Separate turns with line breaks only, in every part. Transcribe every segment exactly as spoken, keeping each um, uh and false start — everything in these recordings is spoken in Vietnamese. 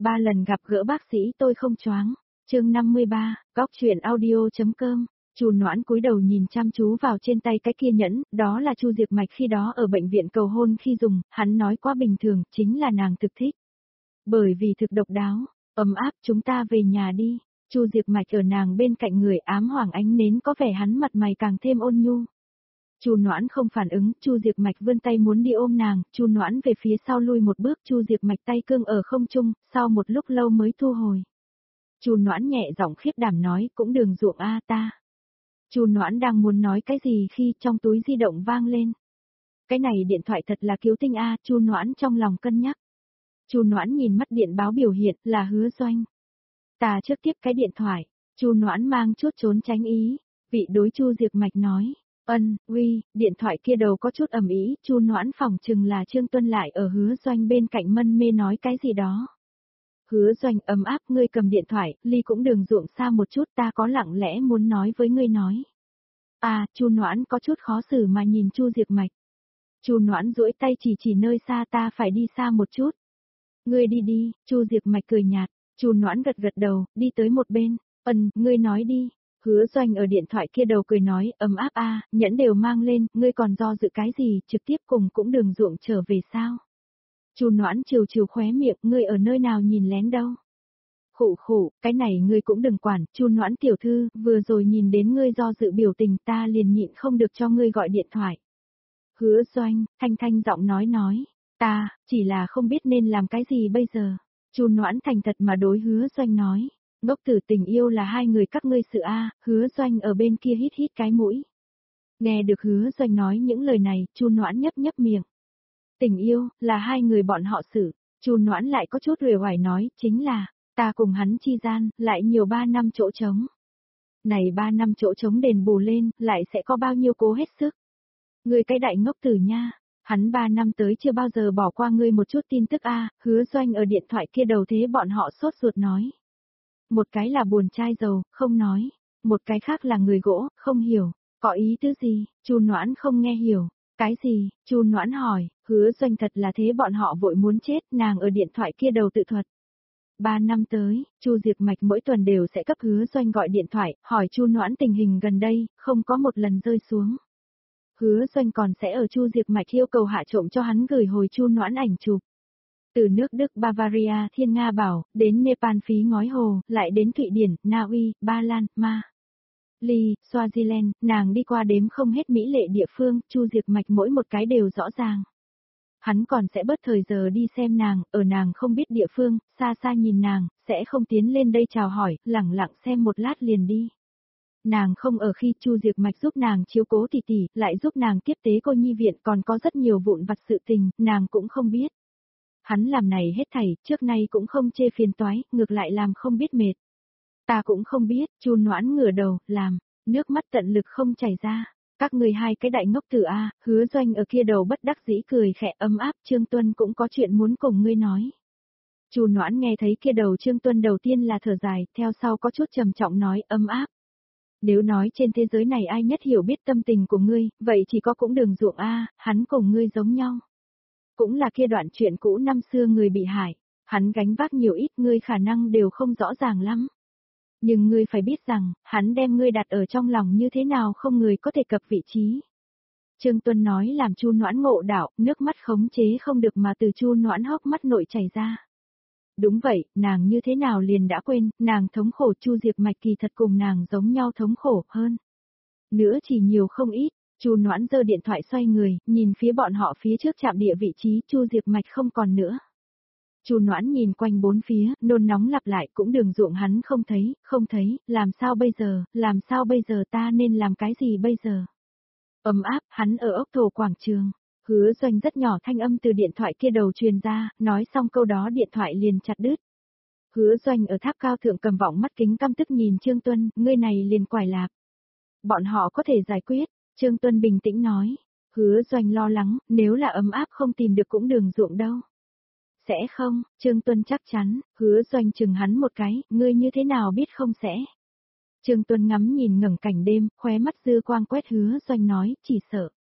Ba lần gặp gỡ bác sĩ tôi không choáng. Chương năm mươi ba, góc chuyện audio.com. Chu Noãn cúi đầu nhìn chăm chú vào trên tay cái kia nhẫn, đó là Chu Diệp Mạch khi đó ở bệnh viện cầu hôn khi dùng, hắn nói quá bình thường, chính là nàng thực thích. Bởi vì thực độc đáo, ấm áp, chúng ta về nhà đi. Chu Diệp Mạch ở nàng bên cạnh người ám hoàng ánh nến có vẻ hắn mặt mày càng thêm ôn nhu. Chu Noãn không phản ứng, Chu Diệp Mạch vươn tay muốn đi ôm nàng, Chu Noãn về phía sau lui một bước, Chu Diệp Mạch tay cương ở không trung, sau một lúc lâu mới thu hồi. Chu Noãn nhẹ giọng khiếp đảm nói, cũng đừng ruộng a ta. Chu Noãn đang muốn nói cái gì khi trong túi di động vang lên. Cái này điện thoại thật là cứu tinh a, Chu Noãn trong lòng cân nhắc. Chu Noãn nhìn mắt điện báo biểu hiện là Hứa Doanh. Ta trước tiếp cái điện thoại, Chu Noãn mang chút trốn tránh ý, vị đối Chu Diệp Mạch nói. Ân, uy, điện thoại kia đầu có chút ầm ĩ, Chu Noãn phỏng chừng là Trương Tuân lại ở Hứa Doanh bên cạnh mân mê nói cái gì đó. Hứa Doanh ấm áp, ngươi cầm điện thoại, ly cũng đừng ruộng xa một chút, ta có lặng lẽ muốn nói với ngươi nói. À, Chu Noãn có chút khó xử mà nhìn Chu Diệp Mạch. Chu Noãn duỗi tay chỉ chỉ nơi xa, ta phải đi xa một chút. Ngươi đi đi, Chu Diệp Mạch cười nhạt, Chu Noãn gật gật đầu, đi tới một bên, ân, ngươi nói đi. Hứa Doanh ở điện thoại kia đầu cười nói, ấm áp a, nhẫn đều mang lên, ngươi còn do dự cái gì, trực tiếp cùng cũng đừng ruộng trở về sao. Chu Noãn trừ trừ khóe miệng, ngươi ở nơi nào nhìn lén đâu. Khổ khổ, cái này ngươi cũng đừng quản, Chu Noãn tiểu thư, vừa rồi nhìn đến ngươi do dự biểu tình ta liền nhịn không được cho ngươi gọi điện thoại. Hứa Doanh, thanh thanh giọng nói nói, ta, chỉ là không biết nên làm cái gì bây giờ. Chu Noãn thành thật mà đối Hứa Doanh nói. Ngốc tử, tình yêu là hai người các ngươi sự a, Hứa Doanh ở bên kia hít hít cái mũi. Nghe được Hứa Doanh nói những lời này, Chu Noãn nhấp nhấp miệng. Tình yêu, là hai người bọn họ xử, Chu Noãn lại có chút uể oải nói, chính là, ta cùng hắn chi gian, lại nhiều ba năm chỗ trống. Này ba năm chỗ trống đền bù lên, lại sẽ có bao nhiêu cố hết sức. Ngươi cái đại ngốc tử nha, hắn ba năm tới chưa bao giờ bỏ qua ngươi một chút tin tức a, Hứa Doanh ở điện thoại kia đầu thế bọn họ sốt ruột nói. Một cái là buồn chai dầu, không nói. Một cái khác là người gỗ, không hiểu. Có ý tứ gì? Chu Noãn không nghe hiểu. Cái gì? Chu Noãn hỏi. Hứa Doanh thật là thế bọn họ vội muốn chết, nàng ở điện thoại kia đầu tự thuật. Ba năm tới, Chu Diệp Mạch mỗi tuần đều sẽ cấp Hứa Doanh gọi điện thoại, hỏi Chu Noãn tình hình gần đây, không có một lần rơi xuống. Hứa Doanh còn sẽ ở Chu Diệp Mạch yêu cầu hạ trộm cho hắn gửi hồi Chu Noãn ảnh chụp. Từ nước Đức Bavaria, Thiên Nga Bảo, đến Nepal Phí Ngói Hồ, lại đến Thụy Điển, Na Uy, Ba Lan, Ma. Ly, Swaziland, nàng đi qua đếm không hết mỹ lệ địa phương, Chu Diệp Mạch mỗi một cái đều rõ ràng. Hắn còn sẽ bớt thời giờ đi xem nàng, ở nàng không biết địa phương, xa xa nhìn nàng, sẽ không tiến lên đây chào hỏi, lẳng lặng xem một lát liền đi. Nàng không ở khi Chu Diệp Mạch giúp nàng chiếu cố tỷ tỷ, lại giúp nàng tiếp tế cô nhi viện, còn có rất nhiều vụn vặt sự tình, nàng cũng không biết. Hắn làm này hết thảy, trước nay cũng không chê phiền toái, ngược lại làm không biết mệt. Ta cũng không biết, Chu Noãn ngửa đầu, làm, nước mắt tận lực không chảy ra. Các người hai cái đại ngốc tử a, Hứa Doanh ở kia đầu bất đắc dĩ cười khẽ ấm áp, Trương Tuân cũng có chuyện muốn cùng ngươi nói. Chu Noãn nghe thấy kia đầu Trương Tuân đầu tiên là thở dài, theo sau có chút trầm trọng nói ấm áp. Nếu nói trên thế giới này ai nhất hiểu biết tâm tình của ngươi, vậy chỉ có cũng Đường Ruộng a, hắn cùng ngươi giống nhau. Cũng là kia đoạn chuyện cũ năm xưa người bị hại, hắn gánh vác nhiều ít ngươi khả năng đều không rõ ràng lắm. Nhưng ngươi phải biết rằng, hắn đem ngươi đặt ở trong lòng như thế nào không người có thể cập vị trí. Trương Tuân nói làm Chu Noãn ngộ đạo, nước mắt khống chế không được mà từ Chu Noãn hốc mắt nội chảy ra. Đúng vậy, nàng như thế nào liền đã quên, nàng thống khổ Chu Diệp Mạch kỳ thật cùng nàng giống nhau thống khổ hơn. Nữa chỉ nhiều không ít. Chu Noãn giơ điện thoại xoay người, nhìn phía bọn họ phía trước chạm địa vị trí, Chu Diệp Mạch không còn nữa. Chu Noãn nhìn quanh bốn phía, nôn nóng lặp lại, cũng Đường Ruộng hắn không thấy, không thấy, làm sao bây giờ, làm sao bây giờ ta nên làm cái gì bây giờ? Ấm áp, hắn ở ốc thổ quảng trường. Hứa Doanh rất nhỏ thanh âm từ điện thoại kia đầu truyền ra, nói xong câu đó điện thoại liền chặt đứt. Hứa Doanh ở tháp cao thượng cầm vọng mắt kính căm tức nhìn Trương Tuân, ngươi này liền quải lạp. Bọn họ có thể giải quyết. Trương Tuân bình tĩnh nói, Hứa Doanh lo lắng, nếu là ấm áp không tìm được cũng Đường Ruộng đâu. Sẽ không, Trương Tuân chắc chắn, Hứa Doanh chừng hắn một cái, ngươi như thế nào biết không sẽ. Trương Tuân ngắm nhìn ngẩng cảnh đêm, khóe mắt dư quang quét Hứa Doanh nói, chỉ sợ.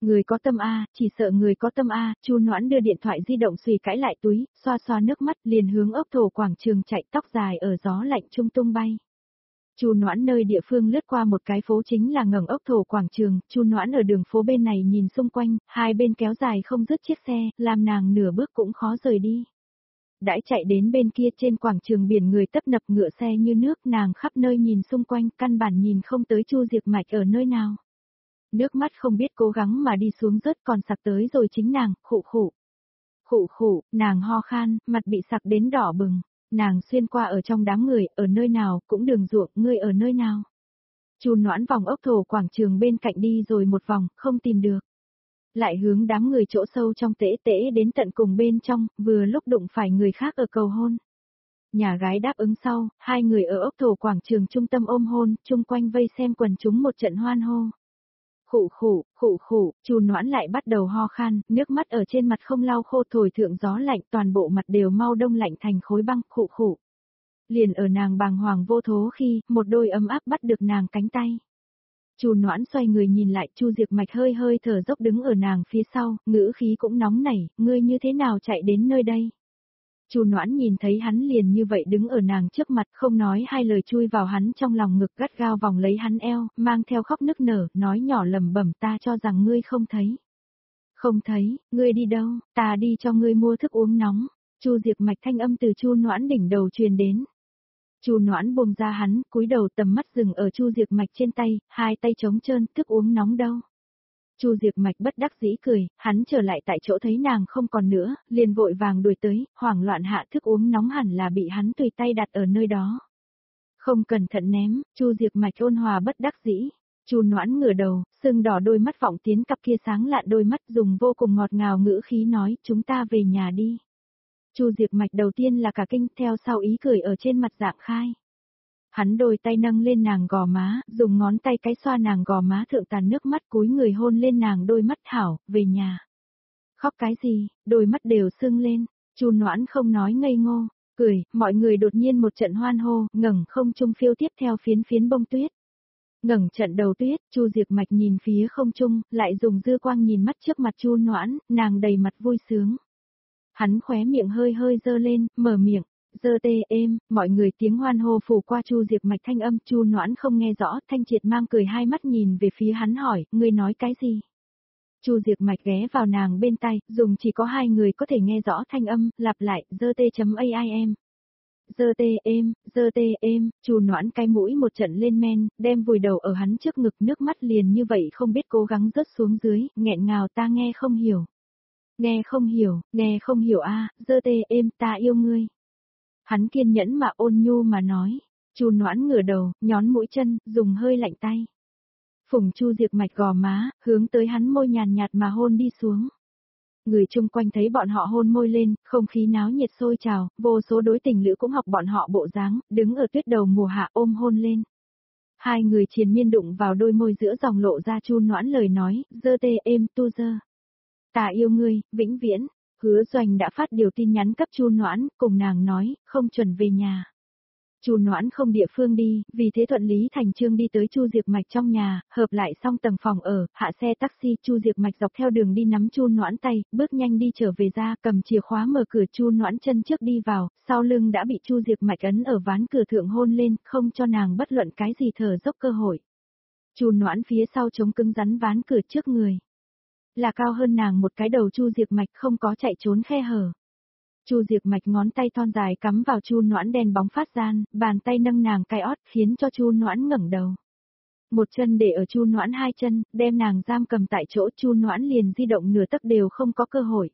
Người có tâm a, chỉ sợ người có tâm a, Chu Noãn đưa điện thoại di động xùy cãi lại túi, xoa xoa nước mắt liền hướng ốc thổ quảng trường chạy, tóc dài ở gió lạnh trung tung bay. Chu Noãn nơi địa phương lướt qua một cái phố chính là ngẩng ốc thổ quảng trường, Chu Noãn ở đường phố bên này nhìn xung quanh, hai bên kéo dài không dứt chiếc xe, làm nàng nửa bước cũng khó rời đi. Đãi chạy đến bên kia trên quảng trường biển người tấp nập ngựa xe như nước, nàng khắp nơi nhìn xung quanh, căn bản nhìn không tới Chu Diệp Mạch ở nơi nào. Nước mắt không biết cố gắng mà đi xuống rớt còn sặc tới rồi chính nàng, khụ khụ. Khụ khụ, nàng ho khan, mặt bị sặc đến đỏ bừng. Nàng xuyên qua ở trong đám người, ở nơi nào, cũng đường ruộng, ngươi ở nơi nào. Chu Noãn vòng ốc thổ quảng trường bên cạnh đi rồi một vòng, không tìm được. Lại hướng đám người chỗ sâu trong tễ tễ đến tận cùng bên trong, vừa lúc đụng phải người khác ở cầu hôn. Nhà gái đáp ứng sau, hai người ở ốc thổ quảng trường trung tâm ôm hôn, chung quanh vây xem quần chúng một trận hoan hô. Khụ khụ, khụ khụ, Chu Noãn lại bắt đầu ho khan, nước mắt ở trên mặt không lau khô thổi thượng gió lạnh, toàn bộ mặt đều mau đông lạnh thành khối băng, khụ khụ. Liền ở nàng bàng hoàng vô thố khi, một đôi ấm áp bắt được nàng cánh tay. Chu Noãn xoay người nhìn lại, Chu Diệp Mạch hơi hơi thở dốc đứng ở nàng phía sau, ngữ khí cũng nóng nảy, ngươi như thế nào chạy đến nơi đây? Chu Noãn nhìn thấy hắn liền như vậy đứng ở nàng trước mặt, không nói hai lời chui vào hắn trong lòng ngực, gắt gao vòng lấy hắn eo, mang theo khóc nức nở, nói nhỏ lẩm bẩm, ta cho rằng ngươi không thấy. Không thấy, ngươi đi đâu, ta đi cho ngươi mua thức uống nóng. Chu Diệp Mạch thanh âm từ Chu Noãn đỉnh đầu truyền đến. Chu Noãn buông ra hắn, cúi đầu tầm mắt dừng ở Chu Diệp Mạch trên tay, hai tay trống trơn, thức uống nóng đâu. Chu Diệp Mạch bất đắc dĩ cười, hắn trở lại tại chỗ thấy nàng không còn nữa, liền vội vàng đuổi tới, hoảng loạn hạ thức uống nóng hẳn là bị hắn tùy tay đặt ở nơi đó. Không cẩn thận ném, Chu Diệp Mạch ôn hòa bất đắc dĩ. Chu Noãn ngửa đầu, sưng đỏ đôi mắt vọng tiến cặp kia sáng lạn đôi mắt, dùng vô cùng ngọt ngào ngữ khí nói, chúng ta về nhà đi. Chu Diệp Mạch đầu tiên là cả kinh, theo sau ý cười ở trên mặt dạng khai. Hắn đôi tay nâng lên nàng gò má, dùng ngón tay cái xoa nàng gò má thượng tàn nước mắt, cúi người hôn lên nàng đôi mắt, hảo, về nhà. Khóc cái gì, đôi mắt đều sưng lên, Chu Noãn không nói ngây ngô, cười, mọi người đột nhiên một trận hoan hô, ngẩng không trung phiêu tiếp theo phiến phiến bông tuyết. Ngẩng trận đầu tuyết, Chu Diệp Mạch nhìn phía không trung, lại dùng dư quang nhìn mắt trước mặt Chu Noãn, nàng đầy mặt vui sướng. Hắn khóe miệng hơi hơi dơ lên, mở miệng. Dơ tê êm, mọi người tiếng hoan hô phủ qua Chu Diệp Mạch thanh âm, Chu Noãn không nghe rõ, Thanh Triệt mang cười hai mắt nhìn về phía hắn hỏi, ngươi nói cái gì? Chu Diệp Mạch ghé vào nàng bên tai, dùng chỉ có hai người có thể nghe rõ thanh âm, lặp lại, dơ tê chấm aim. Dơ tê êm, dơ tê êm, Chu Noãn cái mũi một trận lên men, đem vùi đầu ở hắn trước ngực, nước mắt liền như vậy không biết cố gắng rớt xuống dưới, nghẹn ngào, ta nghe không hiểu. Nghe không hiểu, nghe không hiểu a, dơ tê êm, ta yêu ngươi. Hắn kiên nhẫn mà ôn nhu mà nói, Chu Noãn ngửa đầu, nhón mũi chân, dùng hơi lạnh tay. Phùng Chu Diệp Mạch gò má, hướng tới hắn môi nhàn nhạt mà hôn đi xuống. Người chung quanh thấy bọn họ hôn môi lên, không khí náo nhiệt sôi trào, vô số đối tình lữ cũng học bọn họ bộ dáng, đứng ở tuyết đầu mùa hạ ôm hôn lên. Hai người triền miên đụng vào đôi môi giữa dòng lộ ra Chu Noãn lời nói, dơ tê êm tu dơ. Ta yêu ngươi, vĩnh viễn. Hứa Doanh đã phát điều tin nhắn cấp Chu Noãn, cùng nàng nói, không chuẩn về nhà. Chu Noãn không địa phương đi, vì thế thuận lý thành chương đi tới Chu Diệp Mạch trong nhà, hợp lại xong tầng phòng ở, hạ xe taxi, Chu Diệp Mạch dọc theo đường đi nắm Chu Noãn tay, bước nhanh đi trở về ra, cầm chìa khóa mở cửa, Chu Noãn chân trước đi vào, sau lưng đã bị Chu Diệp Mạch ấn ở ván cửa thượng hôn lên, không cho nàng bất luận cái gì thở dốc cơ hội. Chu Noãn phía sau chống cứng rắn ván cửa trước người. Là cao hơn nàng một cái đầu, Chu Diệp Mạch không có chạy trốn khe hở. Chu Diệp Mạch ngón tay thon dài cắm vào Chu Noãn đèn bóng phát gian, bàn tay nâng nàng cái ót khiến cho Chu Noãn ngẩng đầu. Một chân để ở Chu Noãn hai chân, đem nàng giam cầm tại chỗ, Chu Noãn liền di động nửa tấc đều không có cơ hội.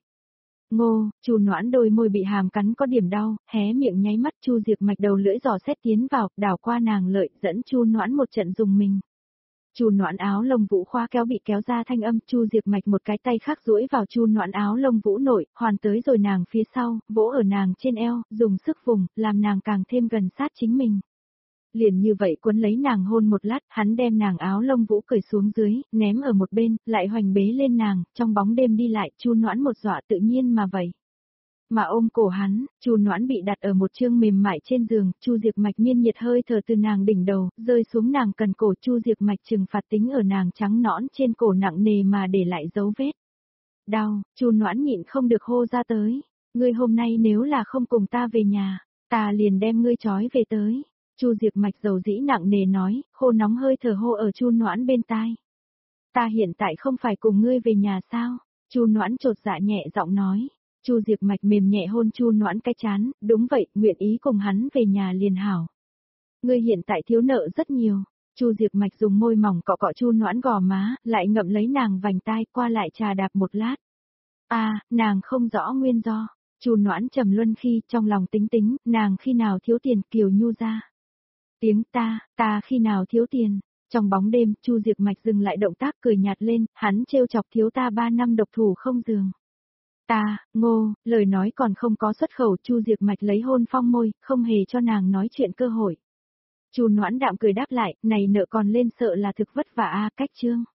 Ngô, Chu Noãn đôi môi bị hàm cắn có điểm đau, hé miệng nháy mắt, Chu Diệp Mạch đầu lưỡi giò xét tiến vào, đảo qua nàng lợi, dẫn Chu Noãn một trận dùng mình. Chu Noãn áo lông vũ khóa kéo bị kéo ra thanh âm, Chu Diệp Mạch một cái tay khác duỗi vào Chu Noãn áo lông vũ nội, hoàn tới rồi nàng phía sau, vỗ ở nàng trên eo, dùng sức vùng, làm nàng càng thêm gần sát chính mình. Liền như vậy quấn lấy nàng hôn một lát, hắn đem nàng áo lông vũ cởi xuống dưới, ném ở một bên, lại hoành bế lên nàng, trong bóng đêm đi lại, Chu Noãn một dọa tự nhiên mà vậy. mà ôm cổ hắn, Chu Noãn bị đặt ở một chương mềm mại trên giường, Chu Diệp Mạch miên nhiệt hơi thở từ nàng đỉnh đầu, rơi xuống nàng cần cổ, Chu Diệp Mạch trừng phạt tính ở nàng trắng nõn trên cổ nặng nề mà để lại dấu vết. Đau, Chu Noãn nhịn không được hô ra tới, ngươi hôm nay nếu là không cùng ta về nhà, ta liền đem ngươi trói về tới. Chu Diệp Mạch dầu dĩ nặng nề nói, khô nóng hơi thở hô ở Chu Noãn bên tai. Ta hiện tại không phải cùng ngươi về nhà sao? Chu Noãn chột dạ nhẹ giọng nói. Chu Diệp Mạch mềm nhẹ hôn Chu Noãn cái chán, đúng vậy, nguyện ý cùng hắn về nhà liền hảo. Ngươi hiện tại thiếu nợ rất nhiều. Chu Diệp Mạch dùng môi mỏng cọ cọ Chu Noãn gò má, lại ngậm lấy nàng vành tai qua lại trà đạp một lát. A, à, nàng không rõ nguyên do. Chu Noãn trầm luân khi trong lòng tính tính, nàng khi nào thiếu tiền Kiều Nhu ra. Tiếng ta, ta khi nào thiếu tiền. Trong bóng đêm, Chu Diệp Mạch dừng lại động tác cười nhạt lên, hắn trêu chọc thiếu ta ba năm độc thủ không giường. Ta, ngô, lời nói còn không có xuất khẩu, Chu Diệp Mạch lấy hôn phong môi, không hề cho nàng nói chuyện cơ hội. Chu Noãn đạm cười đáp lại, này nợ còn lên sợ là thực vất vả a, cách chương.